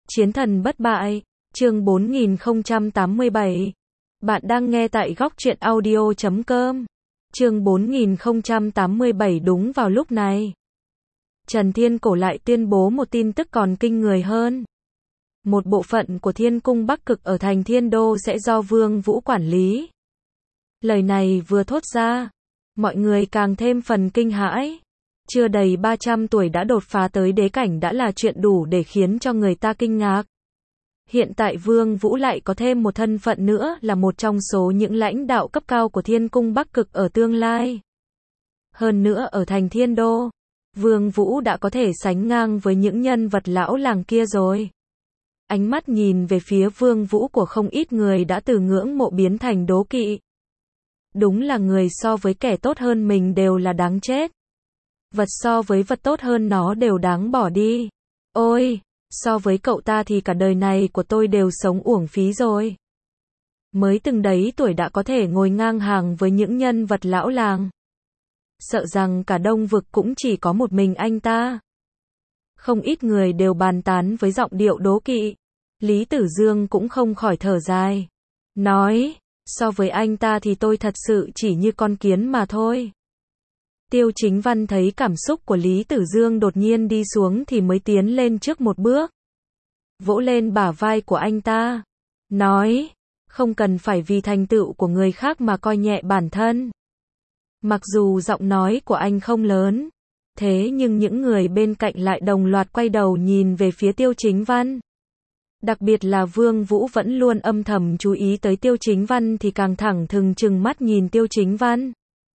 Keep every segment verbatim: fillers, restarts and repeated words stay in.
Chiến thần bất bại, chương bốn nghìn không trăm tám mươi bảy. Bạn đang nghe tại góc truyện audio chấm com. Chương bốn nghìn không trăm tám mươi bảy. Đúng vào lúc này, Trần Thiên Cổ lại tuyên bố một tin tức còn kinh người hơn. Một bộ phận của Thiên Cung Bắc Cực ở thành Thiên Đô sẽ do Vương Vũ quản lý. Lời này vừa thốt ra, mọi người càng thêm phần kinh hãi. Chưa đầy ba trăm tuổi đã đột phá tới đế cảnh đã là chuyện đủ để khiến cho người ta kinh ngạc. Hiện tại Vương Vũ lại có thêm một thân phận nữa là một trong số những lãnh đạo cấp cao của Thiên Cung Bắc Cực ở tương lai. Hơn nữa ở thành Thiên Đô, Vương Vũ đã có thể sánh ngang với những nhân vật lão làng kia rồi. Ánh mắt nhìn về phía Vương Vũ của không ít người đã từ ngưỡng mộ biến thành đố kỵ. Đúng là người so với kẻ tốt hơn mình đều là đáng chết. Vật so với vật tốt hơn nó đều đáng bỏ đi. Ôi, so với cậu ta thì cả đời này của tôi đều sống uổng phí rồi. Mới từng đấy tuổi đã có thể ngồi ngang hàng với những nhân vật lão làng. Sợ rằng cả Đông Vực cũng chỉ có một mình anh ta. Không ít người đều bàn tán với giọng điệu đố kỵ. Lý Tử Dương cũng không khỏi thở dài. Nói, so với anh ta thì tôi thật sự chỉ như con kiến mà thôi. Tiêu Chính Văn thấy cảm xúc của Lý Tử Dương đột nhiên đi xuống thì mới tiến lên trước một bước. Vỗ lên bả vai của anh ta. Nói, không cần phải vì thành tựu của người khác mà coi nhẹ bản thân. Mặc dù giọng nói của anh không lớn, thế nhưng những người bên cạnh lại đồng loạt quay đầu nhìn về phía Tiêu Chính Văn. Đặc biệt là Vương Vũ vẫn luôn âm thầm chú ý tới Tiêu Chính Văn thì càng thẳng thừng trừng mắt nhìn Tiêu Chính Văn.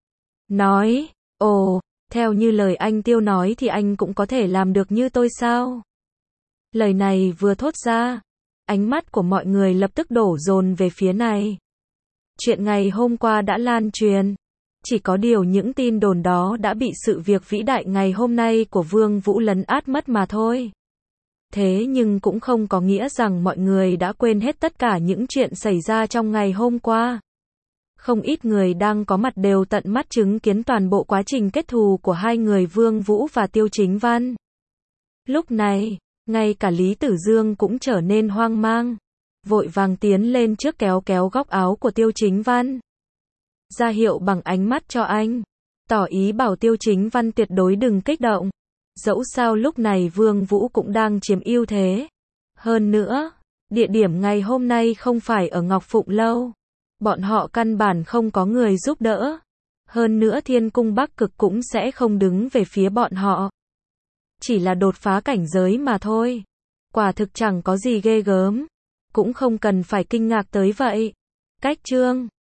Nói, ồ, theo như lời anh Tiêu nói thì anh cũng có thể làm được như tôi sao? Lời này vừa thốt ra, ánh mắt của mọi người lập tức đổ dồn về phía này. Chuyện ngày hôm qua đã lan truyền. Chỉ có điều những tin đồn đó đã bị sự việc vĩ đại ngày hôm nay của Vương Vũ lấn át mất mà thôi. Thế nhưng cũng không có nghĩa rằng mọi người đã quên hết tất cả những chuyện xảy ra trong ngày hôm qua. Không ít người đang có mặt đều tận mắt chứng kiến toàn bộ quá trình kết thù của hai người Vương Vũ và Tiêu Chính Văn. Lúc này, ngay cả Lý Tử Dương cũng trở nên hoang mang. Vội vàng tiến lên trước kéo kéo góc áo của Tiêu Chính Văn. Ra hiệu bằng ánh mắt cho anh. Tỏ ý bảo Tiêu Chính Văn tuyệt đối đừng kích động. Dẫu sao lúc này Vương Vũ cũng đang chiếm ưu thế. Hơn nữa, địa điểm ngày hôm nay không phải ở Ngọc Phụng Lâu. Bọn họ căn bản không có người giúp đỡ. Hơn nữa Thiên Cung Bắc Cực cũng sẽ không đứng về phía bọn họ. Chỉ là đột phá cảnh giới mà thôi. Quả thực chẳng có gì ghê gớm. Cũng không cần phải kinh ngạc tới vậy. Cách chương